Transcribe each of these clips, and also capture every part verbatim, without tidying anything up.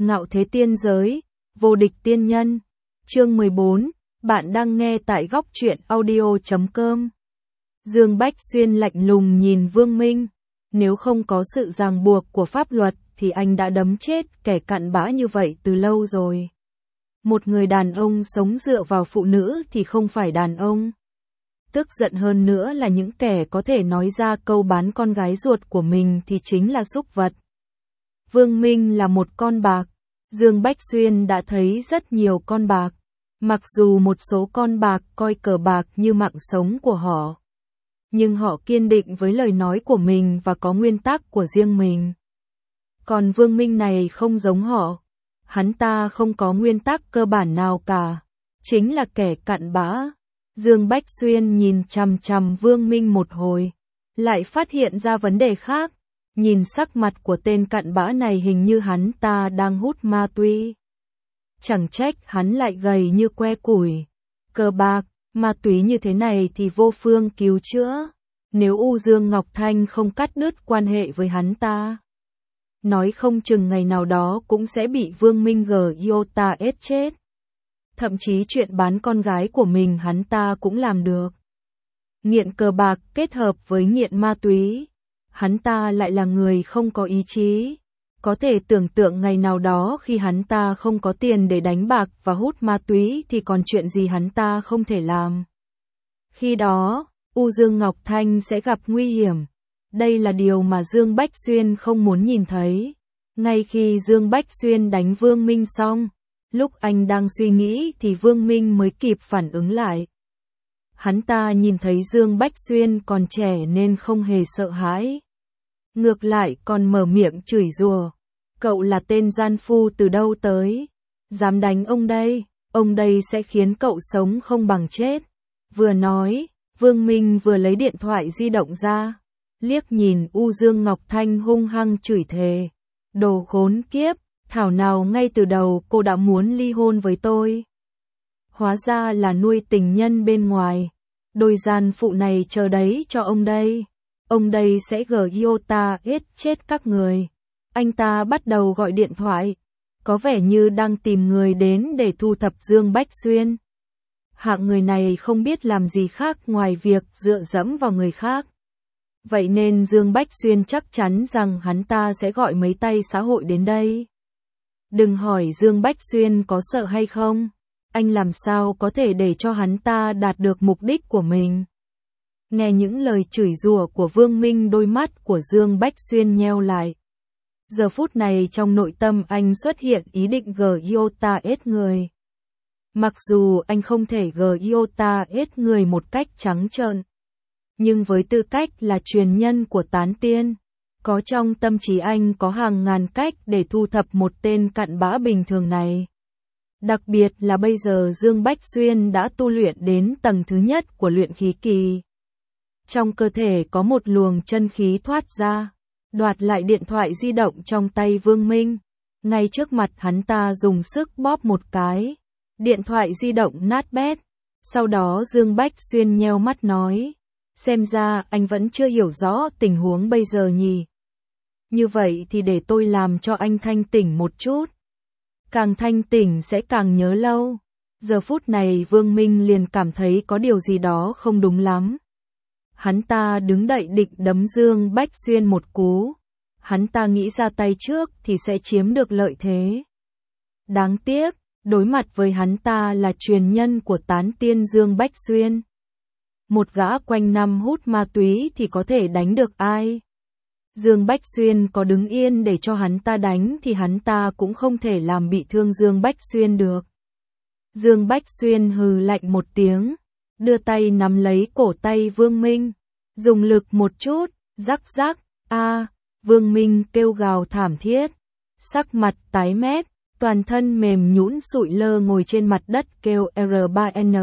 Ngạo thế tiên giới, vô địch tiên nhân. Chương mười bốn, bạn đang nghe tại góc truyện audio chấm com. Dương Bách Xuyên lạnh lùng nhìn Vương Minh, nếu không có sự ràng buộc của pháp luật thì anh đã đấm chết kẻ cặn bã như vậy từ lâu rồi. Một người đàn ông sống dựa vào phụ nữ thì không phải đàn ông. Tức giận hơn nữa là những kẻ có thể nói ra câu bán con gái ruột của mình thì chính là súc vật. Vương Minh là một con bạc. Dương Bách Xuyên đã thấy rất nhiều con bạc. Mặc dù một số con bạc coi cờ bạc như mạng sống của họ, nhưng họ kiên định với lời nói của mình và có nguyên tắc của riêng mình. Còn Vương Minh này không giống họ. Hắn ta không có nguyên tắc cơ bản nào cả. Chính là kẻ cặn bã. Dương Bách Xuyên nhìn chằm chằm Vương Minh một hồi, lại phát hiện ra vấn đề khác. Nhìn sắc mặt của tên cặn bã này hình như hắn ta đang hút ma túy. Chẳng trách hắn lại gầy như que củi. Cờ bạc, ma túy như thế này thì vô phương cứu chữa. Nếu U Dương Ngọc Thanh không cắt đứt quan hệ với hắn ta, nói không chừng ngày nào đó cũng sẽ bị Vương Minh Giota ết chết. Thậm chí chuyện bán con gái của mình hắn ta cũng làm được. Nghiện cờ bạc kết hợp với nghiện ma túy, hắn ta lại là người không có ý chí. Có thể tưởng tượng ngày nào đó khi hắn ta không có tiền để đánh bạc và hút ma túy thì còn chuyện gì hắn ta không thể làm. Khi đó, U Dương Ngọc Thanh sẽ gặp nguy hiểm. Đây là điều mà Dương Bách Xuyên không muốn nhìn thấy. Ngay khi Dương Bách Xuyên đánh Vương Minh xong, lúc anh đang suy nghĩ thì Vương Minh mới kịp phản ứng lại. Hắn ta nhìn thấy Dương Bách Xuyên còn trẻ nên không hề sợ hãi. Ngược lại còn mở miệng chửi rủa. Cậu là tên gian phu từ đâu tới? Dám đánh ông đây, ông đây sẽ khiến cậu sống không bằng chết. Vừa nói, Vương Minh vừa lấy điện thoại di động ra, liếc nhìn U Dương Ngọc Thanh hung hăng chửi thề. Đồ khốn kiếp, thảo nào ngay từ đầu cô đã muốn ly hôn với tôi. Hóa ra là nuôi tình nhân bên ngoài. Đôi gian phụ này chờ đấy cho ông đây. Ông đây sẽ Giota ết chết các người. Anh ta bắt đầu gọi điện thoại, có vẻ như đang tìm người đến để thu thập Dương Bách Xuyên. Hạng người này không biết làm gì khác ngoài việc dựa dẫm vào người khác. Vậy nên Dương Bách Xuyên chắc chắn rằng hắn ta sẽ gọi mấy tay xã hội đến đây. Đừng hỏi Dương Bách Xuyên có sợ hay không, anh làm sao có thể để cho hắn ta đạt được mục đích của mình. Nghe những lời chửi rủa của Vương Minh, đôi mắt của Dương Bách Xuyên nheo lại. Giờ phút này trong nội tâm anh xuất hiện ý định Giota ết người. Mặc dù anh không thể Giota ết người một cách trắng trợn, nhưng với tư cách là truyền nhân của tán tiên, có trong tâm trí anh có hàng ngàn cách để thu thập một tên cặn bã bình thường này. Đặc biệt là bây giờ Dương Bách Xuyên đã tu luyện đến tầng thứ nhất của luyện khí kỳ. Trong cơ thể có một luồng chân khí thoát ra, đoạt lại điện thoại di động trong tay Vương Minh. Ngay trước mặt hắn ta dùng sức bóp một cái, điện thoại di động nát bét. Sau đó Dương Bách Xuyên nheo mắt nói, xem ra anh vẫn chưa hiểu rõ tình huống bây giờ nhỉ. Như vậy thì để tôi làm cho anh thanh tỉnh một chút. Càng thanh tỉnh sẽ càng nhớ lâu. Giờ phút này Vương Minh liền cảm thấy có điều gì đó không đúng lắm. Hắn ta đứng đậy định đấm Dương Bách Xuyên một cú. Hắn ta nghĩ ra tay trước thì sẽ chiếm được lợi thế. Đáng tiếc, đối mặt với hắn ta là truyền nhân của tán tiên Dương Bách Xuyên. Một gã quanh năm hút ma túy thì có thể đánh được ai? Dương Bách Xuyên có đứng yên để cho hắn ta đánh thì hắn ta cũng không thể làm bị thương Dương Bách Xuyên được. Dương Bách Xuyên hừ lạnh một tiếng, đưa tay nắm lấy cổ tay Vương Minh, dùng lực một chút, rắc rắc, a, Vương Minh kêu gào thảm thiết, sắc mặt tái mét, toàn thân mềm nhũn sụi lơ ngồi trên mặt đất kêu R ba N.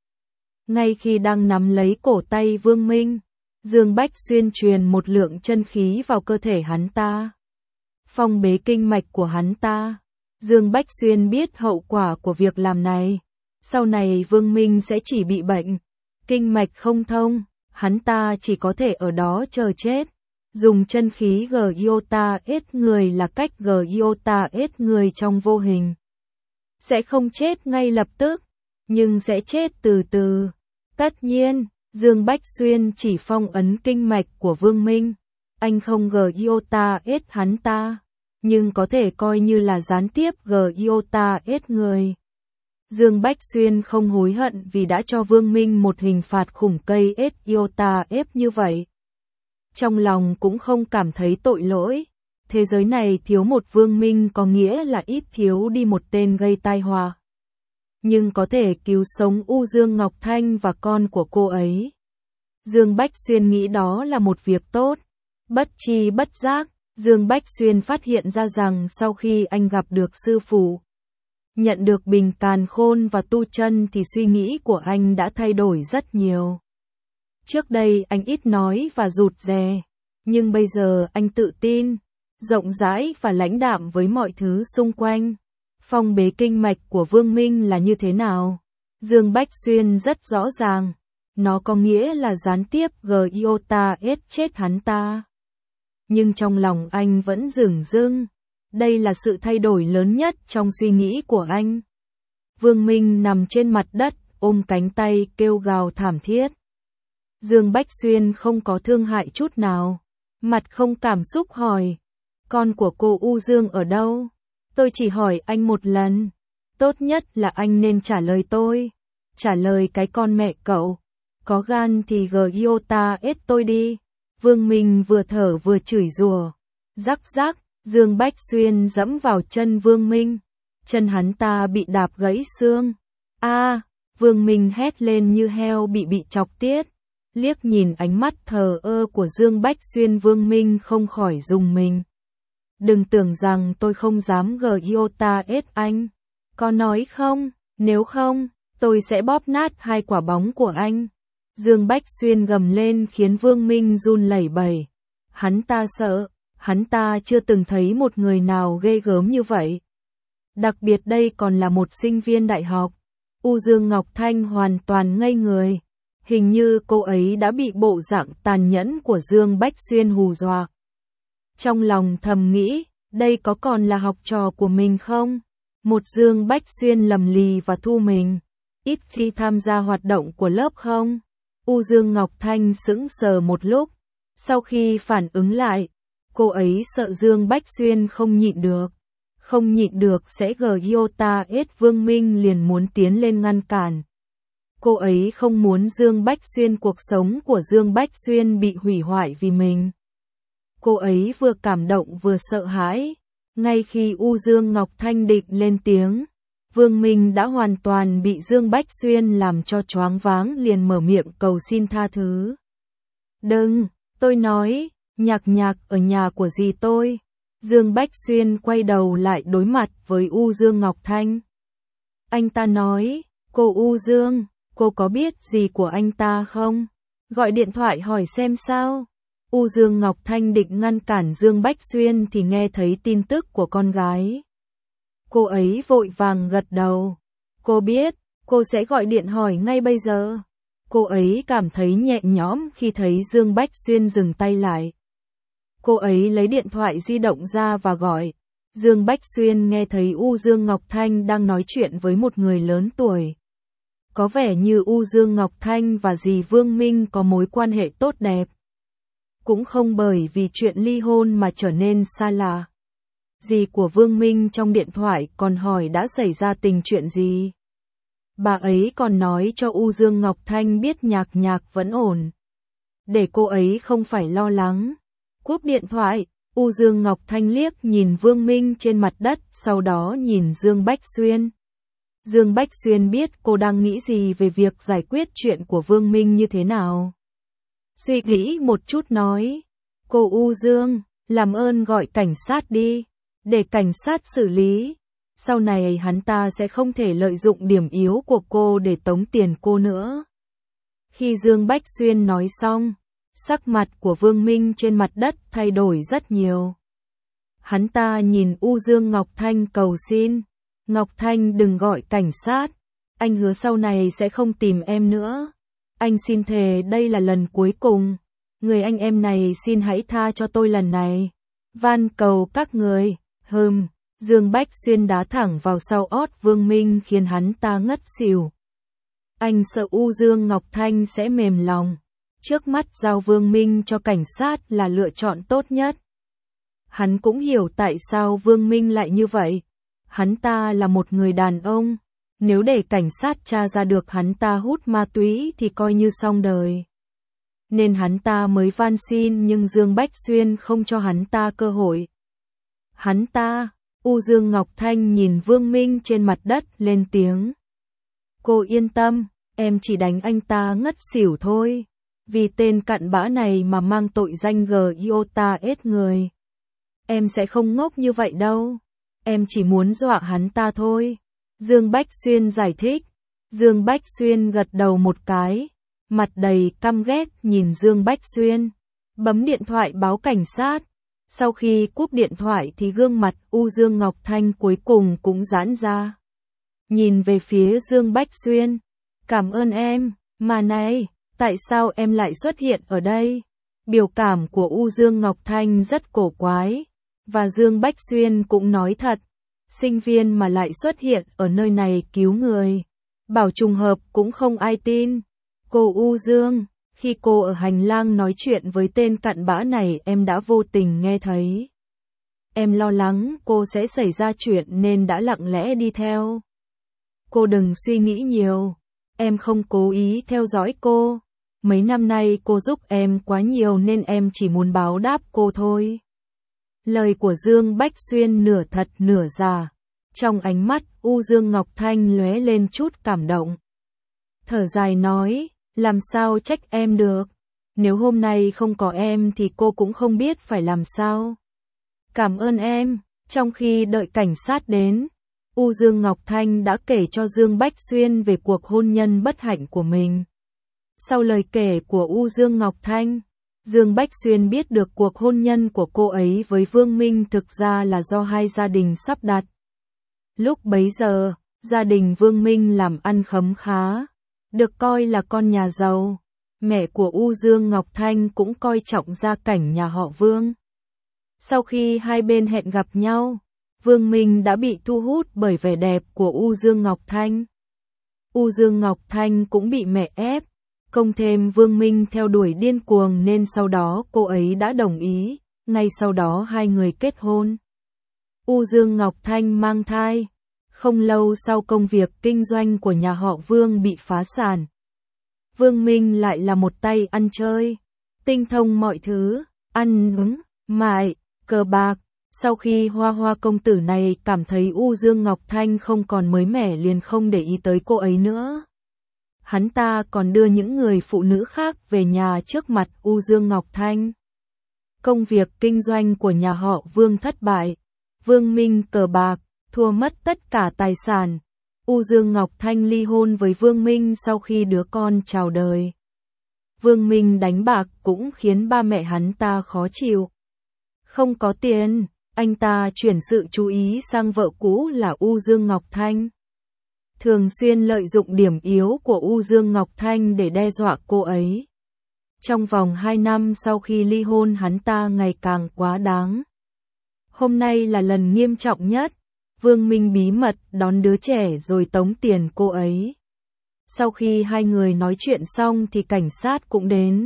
Ngay khi đang nắm lấy cổ tay Vương Minh, Dương Bách Xuyên truyền một lượng chân khí vào cơ thể hắn ta, phong bế kinh mạch của hắn ta. Dương Bách Xuyên biết hậu quả của việc làm này. Sau này Vương Minh sẽ chỉ bị bệnh, kinh mạch không thông, hắn ta chỉ có thể ở đó chờ chết. Dùng chân khí Giota ết người là cách Giota ết người trong vô hình. Sẽ không chết ngay lập tức, nhưng sẽ chết từ từ. Tất nhiên, Dương Bách Xuyên chỉ phong ấn kinh mạch của Vương Minh. Anh không Giota ết hắn ta, nhưng có thể coi như là gián tiếp Giota ết người. Dương Bách Xuyên không hối hận vì đã cho Vương Minh một hình phạt khủng cây ết Giota ép như vậy. Trong lòng cũng không cảm thấy tội lỗi. Thế giới này thiếu một Vương Minh có nghĩa là ít thiếu đi một tên gây tai họa. Nhưng có thể cứu sống U Dương Ngọc Thanh và con của cô ấy. Dương Bách Xuyên nghĩ đó là một việc tốt. Bất tri bất giác, Dương Bách Xuyên phát hiện ra rằng sau khi anh gặp được sư phụ, nhận được bình càn khôn và tu chân thì suy nghĩ của anh đã thay đổi rất nhiều. Trước đây anh ít nói và rụt rè, nhưng bây giờ anh tự tin, rộng rãi và lãnh đạm với mọi thứ xung quanh. Phong bế kinh mạch của Vương Minh là như thế nào? Dương Bách Xuyên rất rõ ràng. Nó có nghĩa là gián tiếp Giota ết chết hắn ta. Nhưng trong lòng anh vẫn dửng dưng. Đây là sự thay đổi lớn nhất trong suy nghĩ của anh. Vương Minh nằm trên mặt đất, ôm cánh tay kêu gào thảm thiết. Dương Bách Xuyên không có thương hại chút nào. Mặt không cảm xúc hỏi. Con của cô U Dương ở đâu? Tôi chỉ hỏi anh một lần. Tốt nhất là anh nên trả lời tôi. Trả lời cái con mẹ cậu. Có gan thì Giota ết tôi đi. Vương Minh vừa thở vừa chửi rủa. Rắc rắc, Dương Bách Xuyên dẫm vào chân Vương Minh. Chân hắn ta bị đạp gãy xương. A, Vương Minh hét lên như heo bị bị chọc tiết. Liếc nhìn ánh mắt thờ ơ của Dương Bách Xuyên, Vương Minh không khỏi rùng mình. Đừng tưởng rằng tôi không dám Giota ết anh. Có nói không? Nếu không, tôi sẽ bóp nát hai quả bóng của anh. Dương Bách Xuyên gầm lên khiến Vương Minh run lẩy bẩy. Hắn ta sợ, hắn ta chưa từng thấy một người nào ghê gớm như vậy. Đặc biệt đây còn là một sinh viên đại học. U Dương Ngọc Thanh hoàn toàn ngây người. Hình như cô ấy đã bị bộ dạng tàn nhẫn của Dương Bách Xuyên hù dọa. Trong lòng thầm nghĩ, đây có còn là học trò của mình không? Một Dương Bách Xuyên lầm lì và thu mình. Ít khi tham gia hoạt động của lớp không? U Dương Ngọc Thanh sững sờ một lúc. Sau khi phản ứng lại, cô ấy sợ Dương Bách Xuyên không nhịn được. Không nhịn được sẽ Giota ết Vương Minh liền muốn tiến lên ngăn cản. Cô ấy không muốn Dương Bách Xuyên cuộc sống của Dương Bách Xuyên bị hủy hoại vì mình. Cô ấy vừa cảm động vừa sợ hãi. Ngay khi U Dương Ngọc Thanh định lên tiếng, Vương Minh đã hoàn toàn bị Dương Bách Xuyên làm cho choáng váng, liền mở miệng cầu xin tha thứ. Đừng, tôi nói, Nhạc Nhạc ở nhà của dì tôi. Dương Bách Xuyên quay đầu lại đối mặt với U Dương Ngọc Thanh. Anh ta nói, cô U Dương, cô có biết gì của anh ta không? Gọi điện thoại hỏi xem sao. U Dương Ngọc Thanh định ngăn cản Dương Bách Xuyên thì nghe thấy tin tức của con gái. Cô ấy vội vàng gật đầu. Cô biết, cô sẽ gọi điện hỏi ngay bây giờ. Cô ấy cảm thấy nhẹ nhõm khi thấy Dương Bách Xuyên dừng tay lại. Cô ấy lấy điện thoại di động ra và gọi. Dương Bách Xuyên nghe thấy U Dương Ngọc Thanh đang nói chuyện với một người lớn tuổi. Có vẻ như U Dương Ngọc Thanh và dì Vương Minh có mối quan hệ tốt đẹp. Cũng không bởi vì chuyện ly hôn mà trở nên xa lạ. Dì của Vương Minh trong điện thoại còn hỏi đã xảy ra tình chuyện gì. Bà ấy còn nói cho U Dương Ngọc Thanh biết Nhạc Nhạc vẫn ổn. Để cô ấy không phải lo lắng. Cúp điện thoại, U Dương Ngọc Thanh liếc nhìn Vương Minh trên mặt đất, sau đó nhìn Dương Bách Xuyên. Dương Bách Xuyên biết cô đang nghĩ gì về việc giải quyết chuyện của Vương Minh như thế nào. Suy nghĩ một chút nói, cô U Dương, làm ơn gọi cảnh sát đi, để cảnh sát xử lý. Sau này hắn ta sẽ không thể lợi dụng điểm yếu của cô để tống tiền cô nữa. Khi Dương Bách Xuyên nói xong, sắc mặt của Vương Minh trên mặt đất thay đổi rất nhiều. Hắn ta nhìn U Dương Ngọc Thanh cầu xin, Ngọc Thanh đừng gọi cảnh sát, anh hứa sau này sẽ không tìm em nữa. Anh xin thề đây là lần cuối cùng. Người anh em này xin hãy tha cho tôi lần này. Van cầu các người. Hừm, Dương Bách Xuyên đá thẳng vào sau ót Vương Minh khiến hắn ta ngất xỉu. Anh sợ U Dương Ngọc Thanh sẽ mềm lòng. Trước mắt giao Vương Minh cho cảnh sát là lựa chọn tốt nhất. Hắn cũng hiểu tại sao Vương Minh lại như vậy. Hắn ta là một người đàn ông. Nếu để cảnh sát tra ra được hắn ta hút ma túy thì coi như xong đời. Nên hắn ta mới van xin nhưng Dương Bách Xuyên không cho hắn ta cơ hội. Hắn ta, U Dương Ngọc Thanh nhìn Vương Minh trên mặt đất lên tiếng. Cô yên tâm, em chỉ đánh anh ta ngất xỉu thôi. Vì tên cặn bã này mà mang tội danh G I O T A S người. Em sẽ không ngốc như vậy đâu. Em chỉ muốn dọa hắn ta thôi. Dương Bách Xuyên giải thích. Dương Bách Xuyên gật đầu một cái. Mặt đầy căm ghét nhìn Dương Bách Xuyên. Bấm điện thoại báo cảnh sát. Sau khi cúp điện thoại thì gương mặt U Dương Ngọc Thanh cuối cùng cũng giãn ra. Nhìn về phía Dương Bách Xuyên. Cảm ơn em, mà này, tại sao em lại xuất hiện ở đây? Biểu cảm của U Dương Ngọc Thanh rất cổ quái. Và Dương Bách Xuyên cũng nói thật. Sinh viên mà lại xuất hiện ở nơi này cứu người. Bảo trùng hợp cũng không ai tin. Cô U Dương, khi cô ở hành lang nói chuyện với tên cặn bã này em đã vô tình nghe thấy. Em lo lắng cô sẽ xảy ra chuyện nên đã lặng lẽ đi theo. Cô đừng suy nghĩ nhiều. Em không cố ý theo dõi cô. Mấy năm nay cô giúp em quá nhiều nên em chỉ muốn báo đáp cô thôi. Lời của Dương Bách Xuyên nửa thật nửa giả. Trong ánh mắt U Dương Ngọc Thanh lóe lên chút cảm động. Thở dài nói, làm sao trách em được. Nếu hôm nay không có em thì cô cũng không biết phải làm sao. Cảm ơn em. Trong khi đợi cảnh sát đến, U Dương Ngọc Thanh đã kể cho Dương Bách Xuyên về cuộc hôn nhân bất hạnh của mình. Sau lời kể của U Dương Ngọc Thanh, Dương Bách Xuyên biết được cuộc hôn nhân của cô ấy với Vương Minh thực ra là do hai gia đình sắp đặt. Lúc bấy giờ, gia đình Vương Minh làm ăn khấm khá, được coi là con nhà giàu. Mẹ của U Dương Ngọc Thanh cũng coi trọng gia cảnh nhà họ Vương. Sau khi hai bên hẹn gặp nhau, Vương Minh đã bị thu hút bởi vẻ đẹp của U Dương Ngọc Thanh. U Dương Ngọc Thanh cũng bị mẹ ép, cộng thêm Vương Minh theo đuổi điên cuồng nên sau đó cô ấy đã đồng ý, ngay sau đó hai người kết hôn. U Dương Ngọc Thanh mang thai, không lâu sau công việc kinh doanh của nhà họ Vương bị phá sản. Vương Minh lại là một tay ăn chơi, tinh thông mọi thứ, ăn uống, mại, cờ bạc. Sau khi Hoa Hoa công tử này cảm thấy U Dương Ngọc Thanh không còn mới mẻ liền không để ý tới cô ấy nữa. Hắn ta còn đưa những người phụ nữ khác về nhà trước mặt U Dương Ngọc Thanh. Công việc kinh doanh của nhà họ Vương thất bại. Vương Minh cờ bạc, thua mất tất cả tài sản. U Dương Ngọc Thanh ly hôn với Vương Minh sau khi đứa con chào đời. Vương Minh đánh bạc cũng khiến ba mẹ hắn ta khó chịu. Không có tiền, anh ta chuyển sự chú ý sang vợ cũ là U Dương Ngọc Thanh. Thường xuyên lợi dụng điểm yếu của U Dương Ngọc Thanh để đe dọa cô ấy. Trong vòng hai năm sau khi ly hôn hắn ta ngày càng quá đáng. Hôm nay là lần nghiêm trọng nhất. Vương Minh bí mật đón đứa trẻ rồi tống tiền cô ấy. Sau khi hai người nói chuyện xong thì cảnh sát cũng đến.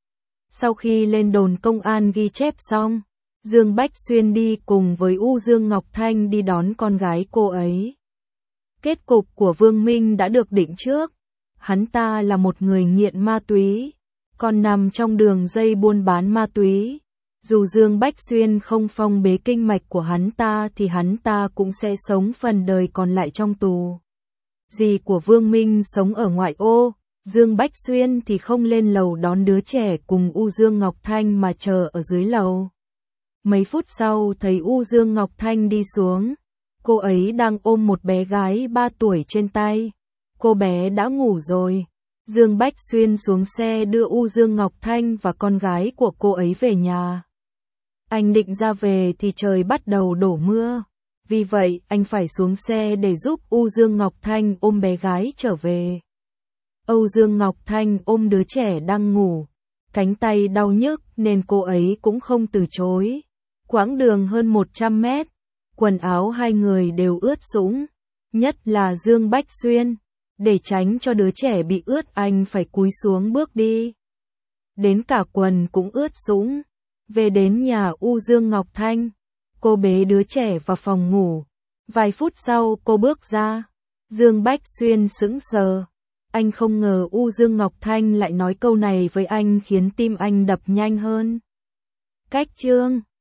Sau khi lên đồn công an ghi chép xong, Dương Bách Xuyên đi cùng với U Dương Ngọc Thanh đi đón con gái cô ấy. Kết cục của Vương Minh đã được định trước. Hắn ta là một người nghiện ma túy, còn nằm trong đường dây buôn bán ma túy. Dù Dương Bách Xuyên không phong bế kinh mạch của hắn ta thì hắn ta cũng sẽ sống phần đời còn lại trong tù. Dì của Vương Minh sống ở ngoại ô, Dương Bách Xuyên thì không lên lầu đón đứa trẻ cùng U Dương Ngọc Thanh mà chờ ở dưới lầu. Mấy phút sau thấy U Dương Ngọc Thanh đi xuống, cô ấy đang ôm một bé gái ba tuổi trên tay. Cô bé đã ngủ rồi. Dương Bách Xuyên xuống xe đưa U Dương Ngọc Thanh và con gái của cô ấy về nhà. Anh định ra về thì trời bắt đầu đổ mưa. Vì vậy anh phải xuống xe để giúp U Dương Ngọc Thanh ôm bé gái trở về. Âu Dương Ngọc Thanh ôm đứa trẻ đang ngủ. Cánh tay đau nhức nên cô ấy cũng không từ chối. Quãng đường hơn một trăm mét, quần áo hai người đều ướt sũng, nhất là Dương Bách Xuyên. Để tránh cho đứa trẻ bị ướt anh phải cúi xuống bước đi. Đến cả quần cũng ướt sũng. Về đến nhà U Dương Ngọc Thanh, cô bế đứa trẻ vào phòng ngủ. Vài phút sau cô bước ra. Dương Bách Xuyên sững sờ. Anh không ngờ U Dương Ngọc Thanh lại nói câu này với anh khiến tim anh đập nhanh hơn. Cách chương